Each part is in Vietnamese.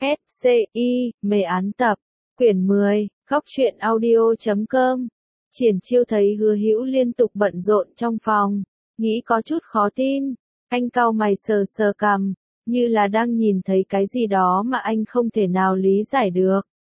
SCI, mê án tập, quyển 10, Góc truyện audio.com. Triển Chiêu thấy Hứa Hữu liên tục bận rộn trong phòng, nghĩ có chút khó tin, anh cau mày sờ sờ cằm, như là đang nhìn thấy cái gì đó mà anh không thể nào lý giải được.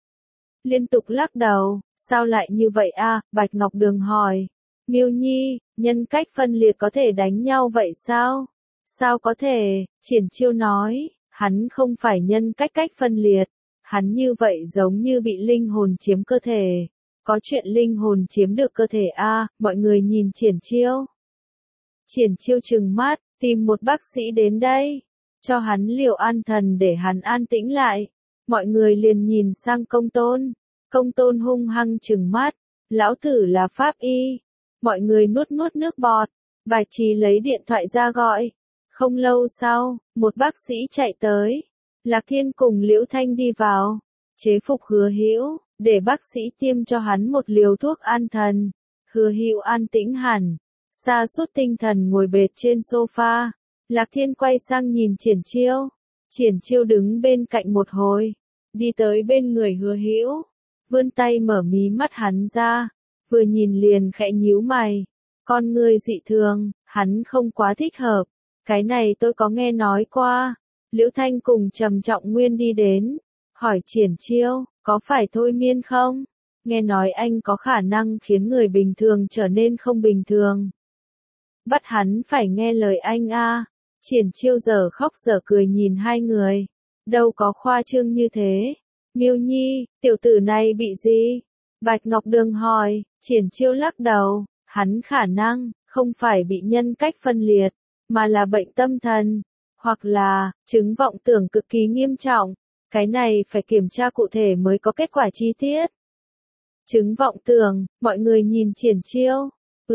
Liên tục lắc đầu, sao lại như vậy a? Bạch Ngọc Đường hỏi. Miêu Nhi, nhân cách phân liệt có thể đánh nhau vậy sao? Sao có thể? Triển Chiêu nói, hắn không phải nhân cách phân liệt, hắn như vậy giống như bị linh hồn chiếm cơ thể. Có chuyện linh hồn chiếm được cơ thể a? Mọi người nhìn Triển Chiêu. Triển Chiêu trừng mắt, tìm một bác sĩ đến đây, cho hắn liều an thần để hắn an tĩnh lại. Mọi người liền nhìn sang Công Tôn. Công Tôn hung hăng trừng mắt, lão tử là pháp y. Mọi người nuốt nước bọt. Bạch Trì lấy điện thoại ra gọi. Không lâu sau, một bác sĩ chạy tới. Lạc Thiên cùng Liễu Thanh đi vào, chế phục Hứa Hữu, để bác sĩ tiêm cho hắn một liều thuốc an thần. Hứa Hữu an tĩnh hẳn, sa sút tinh thần ngồi bệt trên sofa. Lạc Thiên quay sang nhìn Triển Chiêu. Triển Chiêu đứng bên cạnh một hồi, đi tới bên người Hứa Hữu, vươn tay mở mí mắt hắn ra, vừa nhìn liền khẽ nhíu mày. Con người dị thường, hắn không quá thích hợp. Cái này tôi có nghe nói qua. Liễu Thanh cùng Trầm Trọng Nguyên đi đến, hỏi Triển Chiêu, có phải thôi miên không? Nghe nói anh có khả năng khiến người bình thường trở nên không bình thường. Bắt hắn phải nghe lời anh a. Triển Chiêu giờ khóc giờ cười nhìn hai người. Đâu có khoa trương như thế. Miêu Nhi, tiểu tử này bị gì? Bạch Ngọc Đường hỏi. Triển Chiêu lắc đầu, hắn khả năng không phải bị nhân cách phân liệt, mà là bệnh tâm thần, hoặc là chứng vọng tưởng cực kỳ nghiêm trọng. Cái này phải kiểm tra cụ thể mới có kết quả chi tiết. Chứng vọng tưởng, mọi người nhìn Triển Chiêu.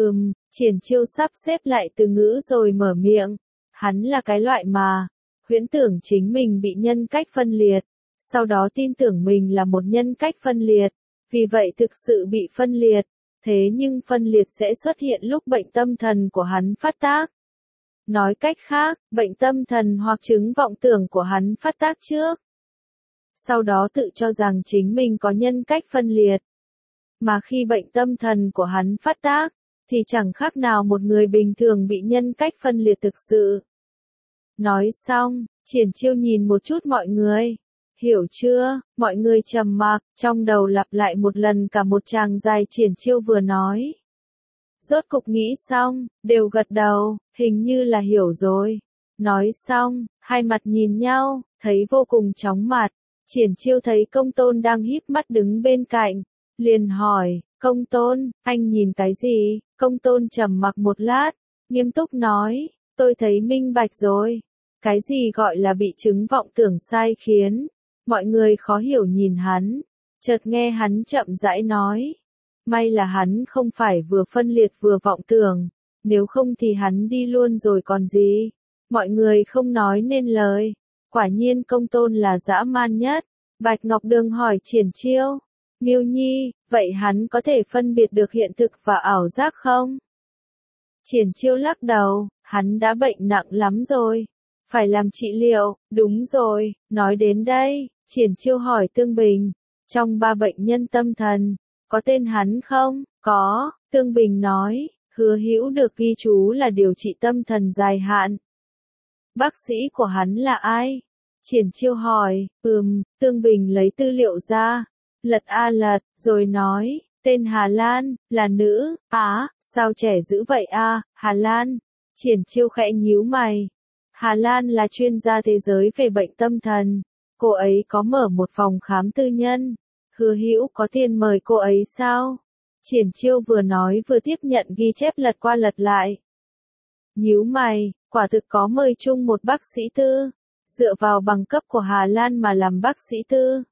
Triển Chiêu sắp xếp lại từ ngữ rồi mở miệng. Hắn là cái loại mà huyễn tưởng chính mình bị nhân cách phân liệt, sau đó tin tưởng mình là một nhân cách phân liệt, vì vậy thực sự bị phân liệt. Thế nhưng phân liệt sẽ xuất hiện lúc bệnh tâm thần của hắn phát tác. Nói cách khác, bệnh tâm thần hoặc chứng vọng tưởng của hắn phát tác trước. Sau đó tự cho rằng chính mình có nhân cách phân liệt. Mà khi bệnh tâm thần của hắn phát tác, thì chẳng khác nào một người bình thường bị nhân cách phân liệt thực sự. Nói xong, Triển Chiêu nhìn một chút mọi người. Hiểu chưa? Mọi người trầm mặc, trong đầu lặp lại một lần cả một tràng dài Triển Chiêu vừa nói. Rốt cục nghĩ xong, đều gật đầu, hình như là hiểu rồi. Nói xong, hai mặt nhìn nhau, thấy vô cùng chóng mặt. Triển Chiêu thấy Công Tôn đang híp mắt đứng bên cạnh, liền hỏi, Công Tôn, anh nhìn cái gì? Công Tôn trầm mặc một lát, nghiêm túc nói, tôi thấy minh bạch rồi. Cái gì gọi là bị chứng vọng tưởng sai khiến? Mọi người khó hiểu nhìn hắn, chợt nghe hắn chậm rãi nói. May là hắn không phải vừa phân liệt vừa vọng tưởng, nếu không thì hắn đi luôn rồi còn gì. Mọi người không nói nên lời. Quả nhiên Công Tôn là dã man nhất. Bạch Ngọc Đường hỏi Triển Chiêu. Miêu Nhi, vậy hắn có thể phân biệt được hiện thực và ảo giác không? Triển Chiêu lắc đầu, hắn đã bệnh nặng lắm rồi. Phải làm trị liệu. Đúng rồi, nói đến đây, Triển Chiêu hỏi Tương Bình. Trong 3 bệnh nhân tâm thần, có tên hắn không? Có, Tương Bình nói. Hứa Hữu được ghi chú là điều trị tâm thần dài hạn. Bác sĩ của hắn là ai? Triển Chiêu hỏi. Tương Bình lấy tư liệu ra, lật a lật, rồi nói, tên Hà Lan, là nữ. Sao trẻ dữ vậy a? Hà Lan. Triển Chiêu khẽ nhíu mày. Hà Lan là chuyên gia thế giới về bệnh tâm thần. Cô ấy có mở một phòng khám tư nhân. Hứa Hữu có tiền mời cô ấy sao? Triển Chiêu vừa nói vừa tiếp nhận ghi chép lật qua lật lại. Nhíu mày, quả thực có mời chung một bác sĩ tư. Dựa vào bằng cấp của Hà Lan mà làm bác sĩ tư.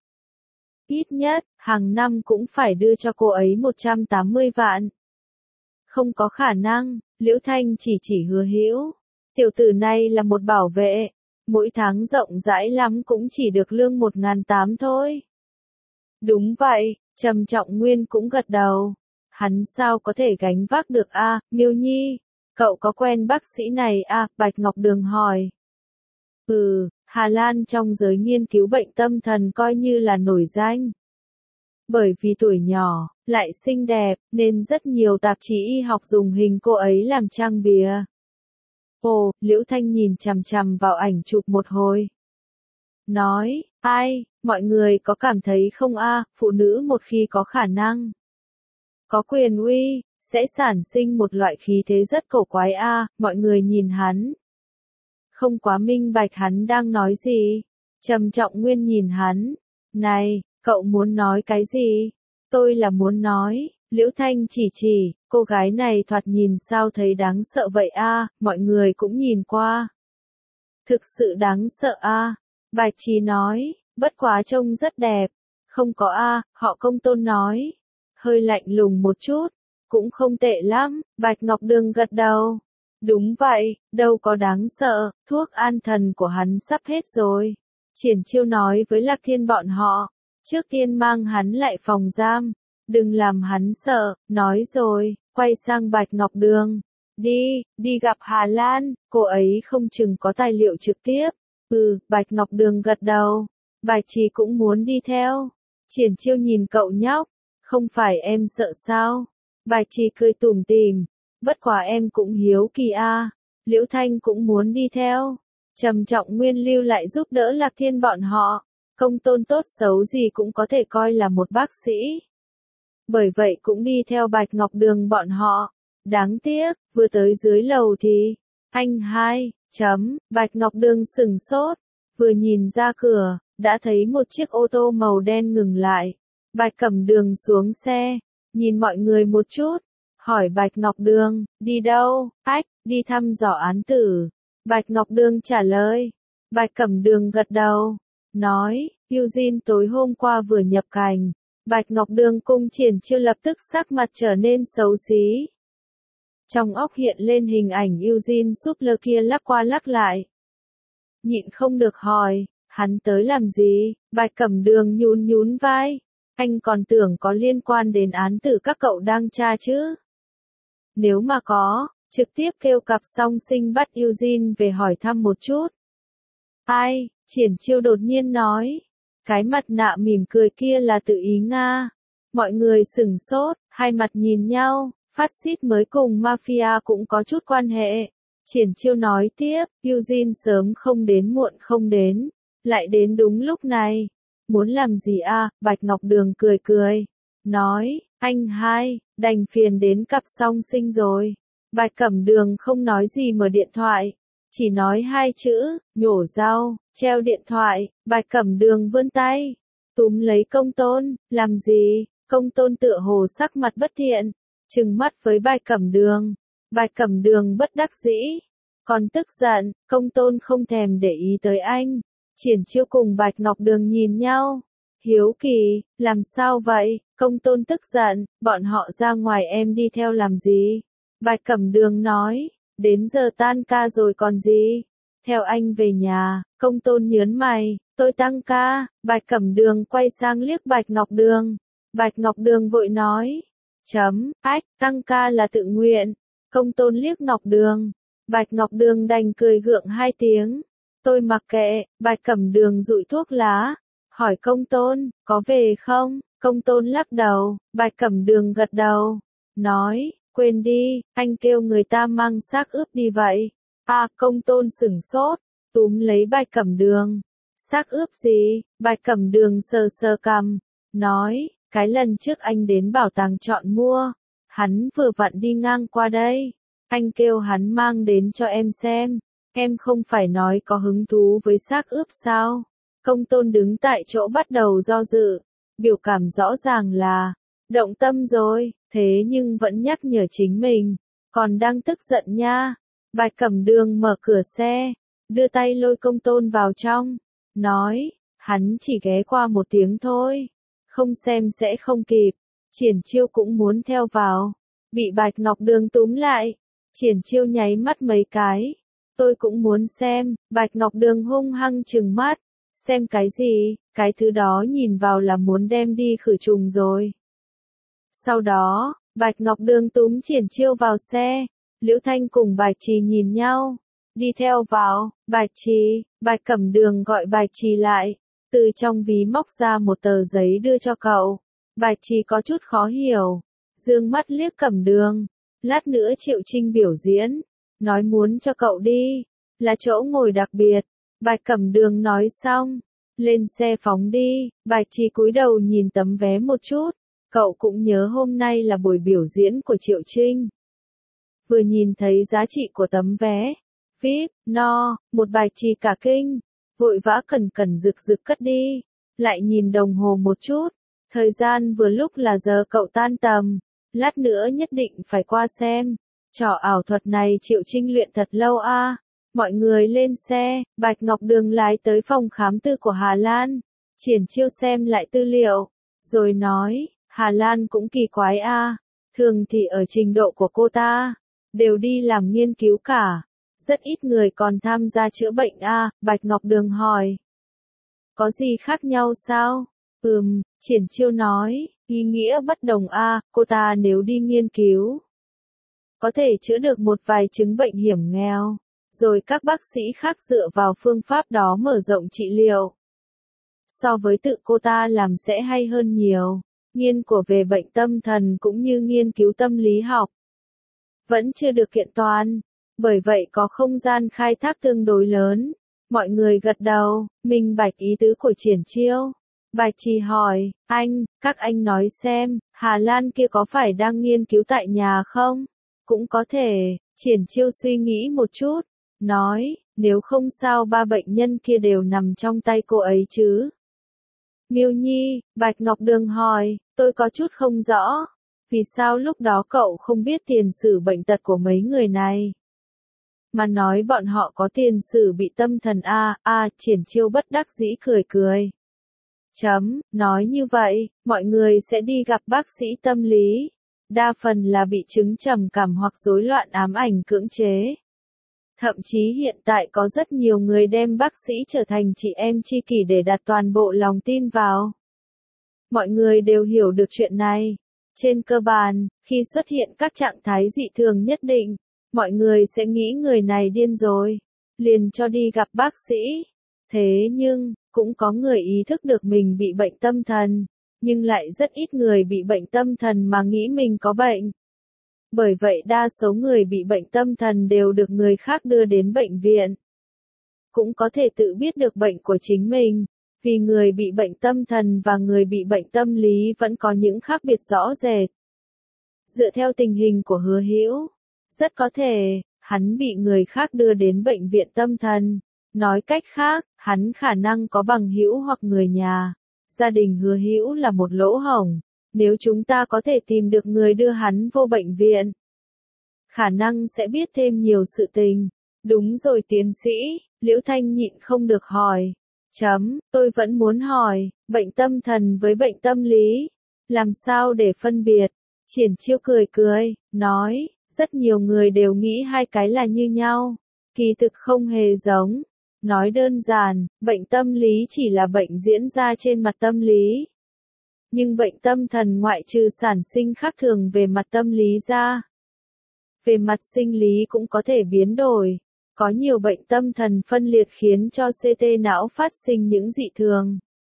Ít nhất, hàng năm cũng phải đưa cho cô ấy 180 vạn. Không có khả năng, Liễu Thanh chỉ Hứa Hữu. Tiểu tử này là một bảo vệ, mỗi tháng rộng rãi lắm cũng chỉ được lương 1.800 thôi. Đúng vậy, Trầm Trọng Nguyên cũng gật đầu. Hắn sao có thể gánh vác được a? Miêu Nhi, cậu có quen bác sĩ này a? Bạch Ngọc Đường hỏi. Hà Lan trong giới nghiên cứu bệnh tâm thần coi như là nổi danh. Bởi vì tuổi nhỏ, lại xinh đẹp, nên rất nhiều tạp chí y học dùng hình cô ấy làm trang bìa. Ồ, Liễu Thanh nhìn chằm chằm vào ảnh chụp một hồi. Nói, ai, mọi người có cảm thấy không phụ nữ một khi có khả năng, có quyền uy, sẽ sản sinh một loại khí thế rất cổ quái mọi người nhìn hắn. Không quá minh bạch hắn đang nói gì. Trầm Trọng Nguyên nhìn hắn. Này, cậu muốn nói cái gì? Tôi là muốn nói, Liễu Thanh chỉ, cô gái này thoạt nhìn sao thấy đáng sợ vậy mọi người cũng nhìn qua. Thực sự đáng sợ Bạch Trì nói, bất quá trông rất đẹp. Không có họ Công Tôn nói. Hơi lạnh lùng một chút, cũng không tệ lắm, Bạch Ngọc Đường gật đầu. Đúng vậy, đâu có đáng sợ, thuốc an thần của hắn sắp hết rồi. Triển Chiêu nói với Lạc Thiên bọn họ, trước tiên mang hắn lại phòng giam, đừng làm hắn sợ, nói rồi, quay sang Bạch Ngọc Đường. Đi gặp Hà Lan, cô ấy không chừng có tài liệu trực tiếp. Bạch Ngọc Đường gật đầu. Bạch Trì cũng muốn đi theo. Triển Chiêu nhìn cậu nhóc, không phải em sợ sao? Bạch Trì cười tủm tỉm, bất quá em cũng hiếu kỳ Liễu Thanh cũng muốn đi theo. Trầm Trọng Nguyên lưu lại giúp đỡ Lạc Thiên bọn họ. Công Tôn tốt xấu gì cũng có thể coi là một bác sĩ. Bởi vậy cũng đi theo Bạch Ngọc Đường bọn họ. Đáng tiếc, vừa tới dưới lầu thì, anh hai, Bạch Ngọc Đường sửng sốt. Vừa nhìn ra cửa, đã thấy một chiếc ô tô màu đen ngừng lại. Bạch Cẩm Đường xuống xe, nhìn mọi người một chút, hỏi Bạch Ngọc Đường, đi đâu? Đi thăm dò án tử. Bạch Ngọc Đường trả lời. Bạch Cẩm Đường gật đầu, nói, Eugene tối hôm qua vừa nhập cảnh. Bạch Ngọc Đường cùng Triển Chiêu lập tức sắc mặt trở nên xấu xí. Trong óc hiện lên hình ảnh Eugene Súp-lơ kia lắc qua lắc lại. Nhịn không được hỏi, hắn tới làm gì? Bạch Cẩm Đường nhún vai. Anh còn tưởng có liên quan đến án tử các cậu đang tra chứ? Nếu mà có, trực tiếp kêu cặp song sinh bắt Eugene về hỏi thăm một chút. Triển Chiêu đột nhiên nói. Cái mặt nạ mỉm cười kia là tự ý Nga. Mọi người sửng sốt, hai mặt nhìn nhau, phát xít mới cùng mafia cũng có chút quan hệ. Triển Chiêu nói tiếp, Eugene sớm không đến muộn không đến, lại đến đúng lúc này. Muốn làm gì Bạch Ngọc Đường cười, nói, anh hai, đành phiền đến cặp song sinh rồi. Bạch Cẩm Đường không nói gì mở điện thoại, chỉ nói hai chữ, nhổ rau, treo điện thoại. Bạch Cẩm Đường vươn tay, túm lấy Công Tôn, làm gì? Công Tôn tựa hồ sắc mặt bất thiện, trừng mắt với Bạch Cẩm Đường. Bạch Cẩm Đường bất đắc dĩ, còn tức giận. Công Tôn không thèm để ý tới anh. Triển Chiêu cùng Bạch Ngọc Đường nhìn nhau, hiếu kỳ, làm sao vậy? Công Tôn tức giận, bọn họ ra ngoài em đi theo làm gì? Bạch Cẩm Đường nói, đến giờ tan ca rồi còn gì? Theo anh về nhà. Công Tôn nhớn mày, tôi tăng ca. Bạch Cẩm Đường quay sang liếc Bạch Ngọc Đường. Bạch Ngọc Đường vội nói, tăng ca là tự nguyện. Công Tôn liếc Ngọc Đường. Bạch Ngọc Đường đành cười gượng hai tiếng. Tôi mặc kệ. Bạch Cẩm Đường dụi thuốc lá, hỏi Công Tôn, có về không? Công Tôn lắc đầu. Bạch Cẩm Đường gật đầu, nói, quên đi, anh kêu người ta mang xác ướp đi vậy. Công Tôn sửng sốt, túm lấy Bạch Cẩm Đường. Xác ướp gì? Bạch Cẩm Đường sờ cằm, nói, cái lần trước anh đến bảo tàng chọn mua, hắn vừa vặn đi ngang qua đây. Anh kêu hắn mang đến cho em xem. Em không phải nói có hứng thú với xác ướp sao? Công Tôn đứng tại chỗ bắt đầu do dự, biểu cảm rõ ràng là động tâm rồi, thế nhưng vẫn nhắc nhở chính mình, còn đang tức giận nha. Bạch Cẩm Đường mở cửa xe, đưa tay lôi Công Tôn vào trong, nói, hắn chỉ ghé qua một tiếng thôi, không xem sẽ không kịp. Triển Chiêu cũng muốn theo vào, bị Bạch Ngọc Đường túm lại. Triển Chiêu nháy mắt mấy cái, tôi cũng muốn xem. Bạch Ngọc Đường hung hăng trừng mắt, xem cái gì? Cái thứ đó nhìn vào là muốn đem đi khử trùng rồi. Sau đó, Bạch Ngọc Đường túm Triển Chiêu vào xe. Liễu Thanh cùng Bạch Trì nhìn nhau, đi theo vào, Bạch Trì, Bạch Cẩm Đường gọi Bạch Trì lại, từ trong ví móc ra một tờ giấy đưa cho cậu. Bạch Trì có chút khó hiểu, dương mắt liếc Cẩm Đường, lát nữa Triệu Trinh biểu diễn, nói muốn cho cậu đi, là chỗ ngồi đặc biệt. Bạch Cẩm Đường nói xong, lên xe phóng đi. Bạch Trì cúi đầu nhìn tấm vé một chút, cậu cũng nhớ hôm nay là buổi biểu diễn của Triệu Trinh. Vừa nhìn thấy giá trị của tấm vé, VIP, no, một Bạch Trì cả kinh, vội vã cẩn cẩn rực rực cất đi, lại nhìn đồng hồ một chút, thời gian vừa lúc là giờ cậu tan tầm, lát nữa nhất định phải qua xem. Trò ảo thuật này Triệu Trinh luyện thật lâu a. Mọi người lên xe, Bạch Ngọc Đường lái tới phòng khám tư của Hà Lan, Triển Chiêu xem lại tư liệu, rồi nói, Hà Lan cũng kỳ quái a, thường thì ở trình độ của cô ta, đều đi làm nghiên cứu cả, rất ít người còn tham gia chữa bệnh a. Bạch Ngọc Đường hỏi, có gì khác nhau sao? Triển Chiêu nói, ý nghĩa bất đồng a, cô ta nếu đi nghiên cứu, có thể chữa được một vài chứng bệnh hiểm nghèo, rồi các bác sĩ khác dựa vào phương pháp đó mở rộng trị liệu. So với tự cô ta làm sẽ hay hơn nhiều, nghiên cứu về bệnh tâm thần cũng như nghiên cứu tâm lý học, vẫn chưa được kiện toàn, bởi vậy có không gian khai thác tương đối lớn. Mọi người gật đầu, minh bạch ý tứ của Triển Chiêu. Bạch Trì hỏi, các anh nói xem, Hà Lan kia có phải đang nghiên cứu tại nhà không? Cũng có thể. Triển Chiêu suy nghĩ một chút, nói, nếu không sao ba bệnh nhân kia đều nằm trong tay cô ấy chứ? Miêu Nhi, Bạch Ngọc Đường hỏi, tôi có chút không rõ, vì sao lúc đó cậu không biết tiền sử bệnh tật của mấy người này? Mà nói bọn họ có tiền sử bị tâm thần Triển Chiêu bất đắc dĩ cười. Nói như vậy, mọi người sẽ đi gặp bác sĩ tâm lý, đa phần là bị chứng trầm cảm hoặc rối loạn ám ảnh cưỡng chế. Thậm chí hiện tại có rất nhiều người đem bác sĩ trở thành chị em tri kỷ để đặt toàn bộ lòng tin vào. Mọi người đều hiểu được chuyện này. Trên cơ bản, khi xuất hiện các trạng thái dị thường nhất định, mọi người sẽ nghĩ người này điên rồi, liền cho đi gặp bác sĩ. Thế nhưng, cũng có người ý thức được mình bị bệnh tâm thần, nhưng lại rất ít người bị bệnh tâm thần mà nghĩ mình có bệnh. Bởi vậy đa số người bị bệnh tâm thần đều được người khác đưa đến bệnh viện. Cũng có thể tự biết được bệnh của chính mình, vì người bị bệnh tâm thần và người bị bệnh tâm lý vẫn có những khác biệt rõ rệt. Dựa theo tình hình của Hứa Hữu, rất có thể, hắn bị người khác đưa đến bệnh viện tâm thần. Nói cách khác, hắn khả năng có bằng hữu hoặc người nhà. Gia đình Hứa Hữu là một lỗ hổng. Nếu chúng ta có thể tìm được người đưa hắn vô bệnh viện, khả năng sẽ biết thêm nhiều sự tình. Đúng rồi tiến sĩ, Liễu Thanh nhịn không được hỏi. Tôi vẫn muốn hỏi, bệnh tâm thần với bệnh tâm lý, làm sao để phân biệt? Triển Chiêu cười, nói, rất nhiều người đều nghĩ hai cái là như nhau, kỳ thực không hề giống. Nói đơn giản, bệnh tâm lý chỉ là bệnh diễn ra trên mặt tâm lý. Nhưng bệnh tâm thần ngoại trừ sản sinh khác thường về mặt tâm lý ra, về mặt sinh lý cũng có thể biến đổi. Có nhiều bệnh tâm thần phân liệt khiến cho CT não phát sinh những dị thường.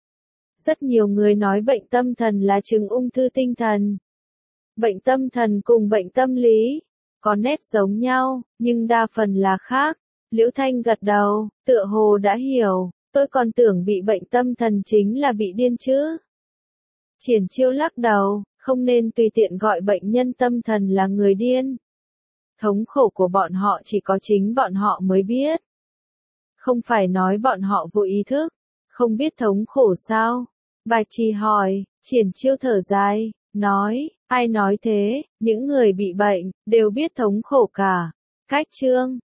Rất nhiều người nói bệnh tâm thần là chứng ung thư tinh thần. Bệnh tâm thần cùng bệnh tâm lý có nét giống nhau, nhưng đa phần là khác. Liễu Thanh gật đầu, tựa hồ đã hiểu, tôi còn tưởng bị bệnh tâm thần chính là bị điên chứ. Triển Chiêu lắc đầu, không nên tùy tiện gọi bệnh nhân tâm thần là người điên. Thống khổ của bọn họ chỉ có chính bọn họ mới biết. Không phải nói bọn họ vô ý thức, không biết thống khổ sao? Bạch Trì hỏi. Triển Chiêu thở dài, nói, ai nói thế, những người bị bệnh, đều biết thống khổ cả. Cách chương